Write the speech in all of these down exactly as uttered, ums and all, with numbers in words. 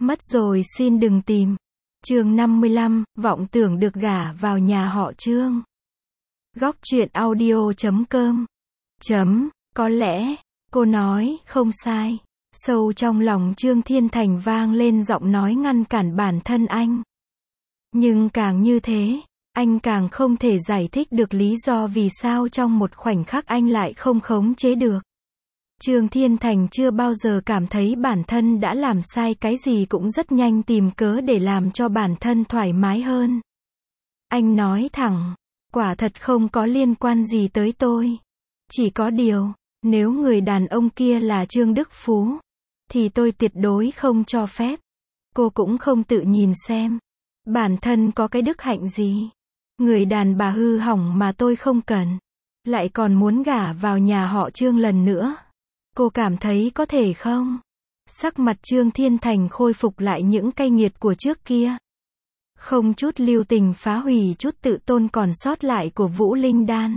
Mất rồi xin đừng tìm. Chương năm mươi lăm, vọng tưởng được gả vào nhà họ Trương. Góc truyện audio chấm com. Chấm, có lẽ, cô nói, không sai. Sâu trong lòng Trương Thiên Thành vang lên giọng nói ngăn cản bản thân anh. Nhưng càng như thế, anh càng không thể giải thích được lý do vì sao trong một khoảnh khắc anh lại không khống chế được. Trương Thiên Thành chưa bao giờ cảm thấy bản thân đã làm sai cái gì, cũng rất nhanh tìm cớ để làm cho bản thân thoải mái hơn. Anh nói thẳng, quả thật không có liên quan gì tới tôi. Chỉ có điều, nếu người đàn ông kia là Trương Đức Phú, thì tôi tuyệt đối không cho phép. Cô cũng không tự nhìn xem, bản thân có cái đức hạnh gì. Người đàn bà hư hỏng mà tôi không cần, lại còn muốn gả vào nhà họ Trương lần nữa. Cô cảm thấy có thể không? Sắc mặt Trương Thiên Thành khôi phục lại những cay nghiệt của trước kia. Không chút lưu tình phá hủy chút tự tôn còn sót lại của Vũ Linh Đan.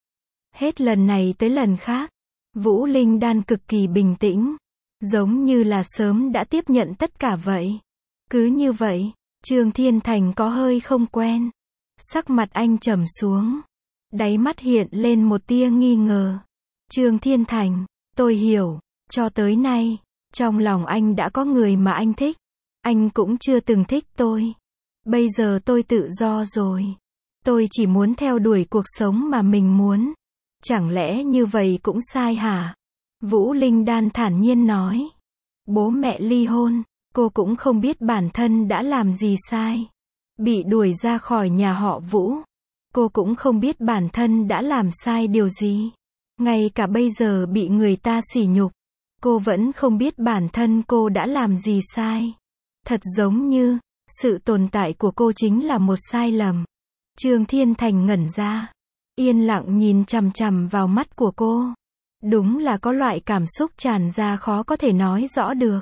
Hết lần này tới lần khác, Vũ Linh Đan cực kỳ bình tĩnh, giống như là sớm đã tiếp nhận tất cả vậy. Cứ như vậy, Trương Thiên Thành có hơi không quen. Sắc mặt anh trầm xuống, đáy mắt hiện lên một tia nghi ngờ. Trương Thiên Thành, tôi hiểu, cho tới nay, trong lòng anh đã có người mà anh thích. Anh cũng chưa từng thích tôi. Bây giờ tôi tự do rồi. Tôi chỉ muốn theo đuổi cuộc sống mà mình muốn. Chẳng lẽ như vậy cũng sai hả? Vũ Linh Đan thản nhiên nói. Bố mẹ ly hôn, cô cũng không biết bản thân đã làm gì sai. Bị đuổi ra khỏi nhà họ Vũ, cô cũng không biết bản thân đã làm sai điều gì. Ngay cả bây giờ bị người ta sỉ nhục, cô vẫn không biết bản thân cô đã làm gì sai. Thật giống như, sự tồn tại của cô chính là một sai lầm. Trương Thiên Thành ngẩn ra, yên lặng nhìn chằm chằm vào mắt của cô. Đúng là có loại cảm xúc tràn ra khó có thể nói rõ được.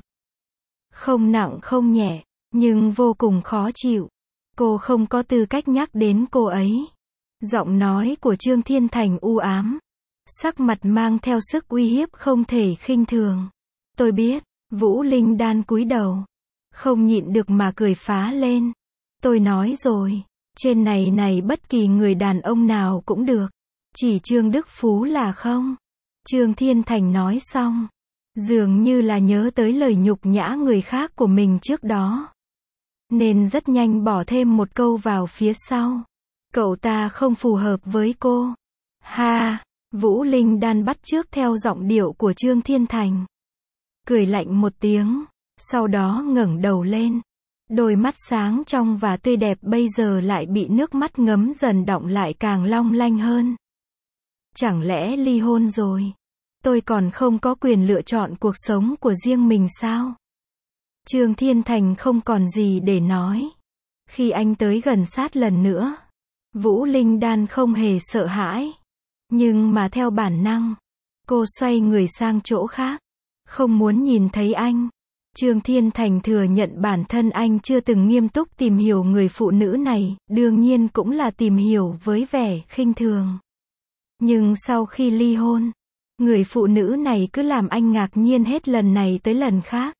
Không nặng không nhẹ, nhưng vô cùng khó chịu. Cô không có tư cách nhắc đến cô ấy. Giọng nói của Trương Thiên Thành u ám, sắc mặt mang theo sức uy hiếp không thể khinh thường. Tôi biết. Vũ Linh Đan cúi đầu, không nhịn được mà cười phá lên. Tôi nói rồi, trên này này bất kỳ người đàn ông nào cũng được, chỉ Trương Đức Phú là không. Trương Thiên Thành nói xong, dường như là nhớ tới lời nhục nhã người khác của mình trước đó, nên rất nhanh bỏ thêm một câu vào phía sau. Cậu ta không phù hợp với cô. Ha! Vũ Linh Đan bắt chước theo giọng điệu của Trương Thiên Thành, cười lạnh một tiếng, sau đó ngẩng đầu lên. Đôi mắt sáng trong và tươi đẹp bây giờ lại bị nước mắt ngấm dần đọng lại càng long lanh hơn. Chẳng lẽ ly hôn rồi, tôi còn không có quyền lựa chọn cuộc sống của riêng mình sao? Trương Thiên Thành không còn gì để nói. Khi anh tới gần sát lần nữa, Vũ Linh Đan không hề sợ hãi. Nhưng mà theo bản năng, cô xoay người sang chỗ khác, không muốn nhìn thấy anh. Trương Thiên Thành thừa nhận bản thân anh chưa từng nghiêm túc tìm hiểu người phụ nữ này, đương nhiên cũng là tìm hiểu với vẻ khinh thường. Nhưng sau khi ly hôn, người phụ nữ này cứ làm anh ngạc nhiên hết lần này tới lần khác.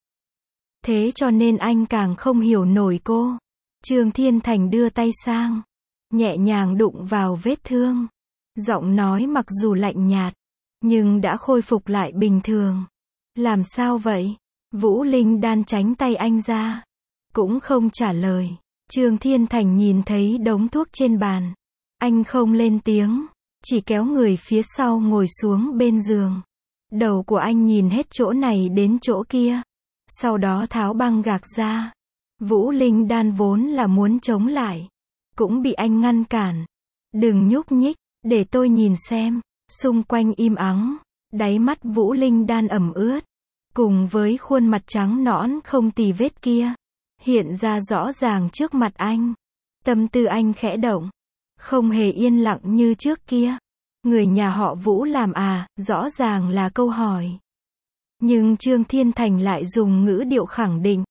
Thế cho nên anh càng không hiểu nổi cô. Trương Thiên Thành đưa tay sang, nhẹ nhàng đụng vào vết thương. Giọng nói mặc dù lạnh nhạt, nhưng đã khôi phục lại bình thường. Làm sao vậy? Vũ Linh Đan tránh tay anh ra, cũng không trả lời. Trương Thiên Thành nhìn thấy đống thuốc trên bàn. Anh không lên tiếng, chỉ kéo người phía sau ngồi xuống bên giường. Đầu của anh nhìn hết chỗ này đến chỗ kia, sau đó tháo băng gạc ra. Vũ Linh Đan vốn là muốn chống lại, cũng bị anh ngăn cản. Đừng nhúc nhích, để tôi nhìn xem. Xung quanh im ắng, đáy mắt Vũ Linh Đan ẩm ướt, cùng với khuôn mặt trắng nõn không tì vết kia, hiện ra rõ ràng trước mặt anh. Tâm tư anh khẽ động, không hề yên lặng như trước kia. Người nhà họ Vũ làm à, rõ ràng là câu hỏi. Nhưng Trương Thiên Thành lại dùng ngữ điệu khẳng định.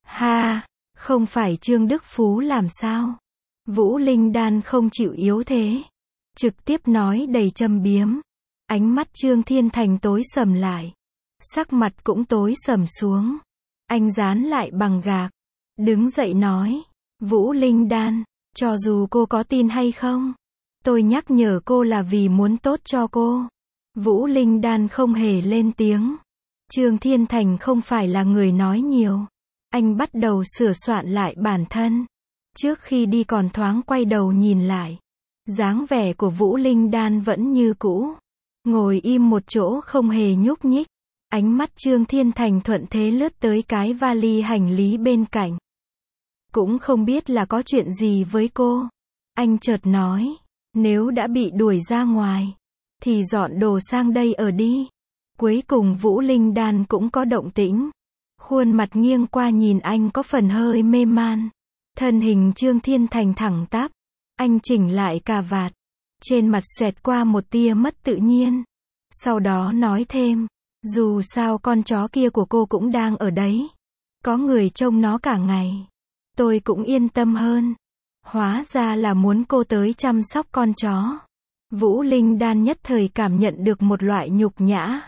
Ha, không phải Trương Đức Phú làm sao? Vũ Linh Đan không chịu yếu thế, trực tiếp nói đầy châm biếm. Ánh mắt Trương Thiên Thành tối sầm lại, sắc mặt cũng tối sầm xuống. Anh dán lại bằng gạc. Đứng dậy nói. Vũ Linh Đan, cho dù cô có tin hay không, tôi nhắc nhở cô là vì muốn tốt cho cô. Vũ Linh Đan không hề lên tiếng. Trương Thiên Thành không phải là người nói nhiều. Anh bắt đầu sửa soạn lại bản thân. Trước khi đi còn thoáng quay đầu nhìn lại. Dáng vẻ của Vũ Linh Đan vẫn như cũ. Ngồi im một chỗ không hề nhúc nhích. Ánh mắt Trương Thiên Thành thuận thế lướt tới cái vali hành lý bên cạnh. Cũng không biết là có chuyện gì với cô. Anh chợt nói. Nếu đã bị đuổi ra ngoài, thì dọn đồ sang đây ở đi. Cuối cùng Vũ Linh Đan cũng có động tĩnh. Khuôn mặt nghiêng qua nhìn anh có phần hơi mê man. Thân hình Trương Thiên Thành thẳng tắp. Anh chỉnh lại cà vạt. Trên mặt xoẹt qua một tia mất tự nhiên. Sau đó nói thêm. Dù sao con chó kia của cô cũng đang ở đấy. Có người trông nó cả ngày. Tôi cũng yên tâm hơn. Hóa ra là muốn cô tới chăm sóc con chó. Vũ Linh Đan nhất thời cảm nhận được một loại nhục nhã.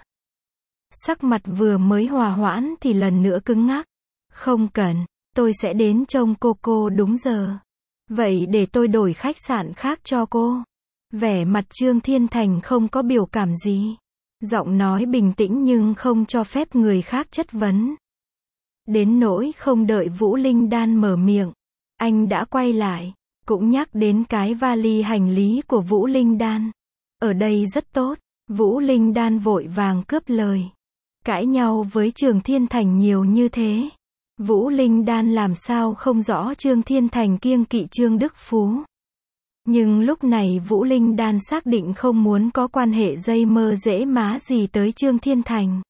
Sắc mặt vừa mới hòa hoãn thì lần nữa cứng ngắc. Không cần, tôi sẽ đến trông cô cô đúng giờ. Vậy để tôi đổi khách sạn khác cho cô. Vẻ mặt Trương Thiên Thành không có biểu cảm gì. Giọng nói bình tĩnh nhưng không cho phép người khác chất vấn. Đến nỗi không đợi Vũ Linh Đan mở miệng, anh đã quay lại, cũng nhắc đến cái vali hành lý của Vũ Linh Đan. Ở đây rất tốt. Vũ Linh Đan vội vàng cướp lời. Cãi nhau với Trương Thiên Thành nhiều như thế. Vũ Linh Đan làm sao không rõ Trương Thiên Thành kiêng kỵ Trương Đức Phú. Nhưng lúc này Vũ Linh Đan xác định không muốn có quan hệ dây mơ dễ má gì tới Trương Thiên Thành.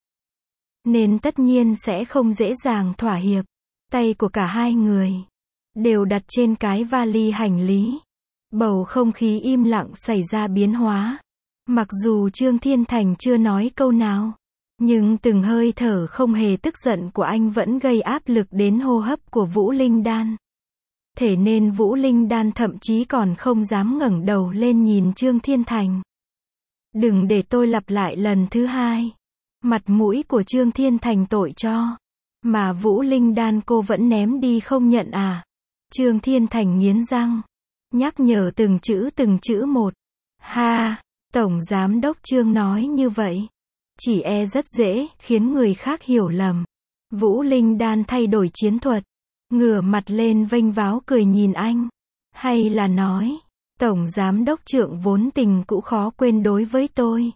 Nên tất nhiên sẽ không dễ dàng thỏa hiệp. Tay của cả hai người đều đặt trên cái vali hành lý. Bầu không khí im lặng xảy ra biến hóa. Mặc dù Trương Thiên Thành chưa nói câu nào, nhưng từng hơi thở không hề tức giận của anh vẫn gây áp lực đến hô hấp của Vũ Linh Đan. Thế nên Vũ Linh Đan thậm chí còn không dám ngẩng đầu lên nhìn Trương Thiên Thành. Đừng để tôi lặp lại lần thứ hai. Mặt mũi của Trương Thiên Thành tội cho. Mà Vũ Linh Đan cô vẫn ném đi không nhận à? Trương Thiên Thành nghiến răng. Nhắc nhở từng chữ từng chữ một. Ha, Tổng Giám Đốc Trương nói như vậy. Chỉ e rất dễ khiến người khác hiểu lầm. Vũ Linh Đan thay đổi chiến thuật. Ngửa mặt lên vênh váo cười nhìn anh. Hay là nói, Tổng Giám Đốc Trượng vốn tình cũ khó quên đối với tôi.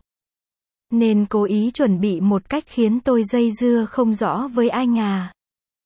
Nên cố ý chuẩn bị một cách khiến tôi dây dưa không rõ với anh à.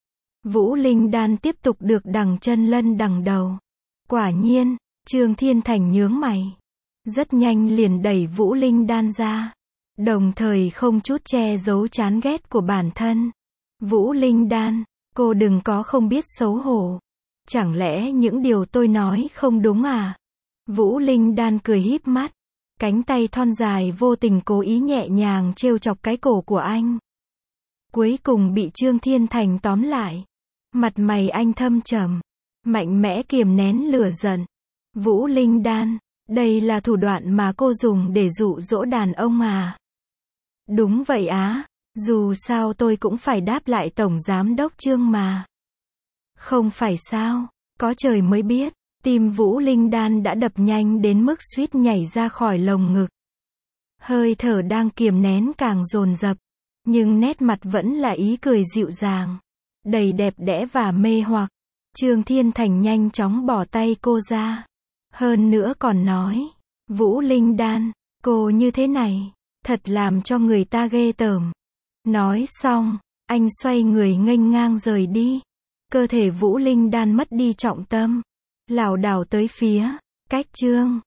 Vũ Linh Đan tiếp tục được đằng chân lân đằng đầu. Quả nhiên, Trương Thiên Thành nhướng mày. Rất nhanh liền đẩy Vũ Linh Đan ra. Đồng thời không chút che giấu chán ghét của bản thân. Vũ Linh Đan, cô đừng có không biết xấu hổ. Chẳng lẽ những điều tôi nói không đúng à? Vũ Linh Đan cười híp mắt. Cánh tay thon dài vô tình cố ý nhẹ nhàng trêu chọc cái cổ của anh. Cuối cùng bị Trương Thiên Thành tóm lại. Mặt mày anh thâm trầm. Mạnh mẽ kiềm nén lửa giận. Vũ Linh Đan, đây là thủ đoạn mà cô dùng để dụ dỗ đàn ông à? Đúng vậy á. Dù sao tôi cũng phải đáp lại Tổng Giám Đốc Trương mà. Không phải sao? Có trời mới biết. Tim Vũ Linh Đan đã đập nhanh đến mức suýt nhảy ra khỏi lồng ngực. Hơi thở đang kiềm nén càng dồn dập. Nhưng nét mặt vẫn là ý cười dịu dàng. Đầy đẹp đẽ và mê hoặc. Trương Thiên Thành nhanh chóng bỏ tay cô ra. Hơn nữa còn nói. Vũ Linh Đan, cô như thế này. Thật làm cho người ta ghê tởm. Nói xong, anh xoay người nghênh ngang rời đi. Cơ thể Vũ Linh Đan mất đi trọng tâm. Lảo đảo tới phía cách Trương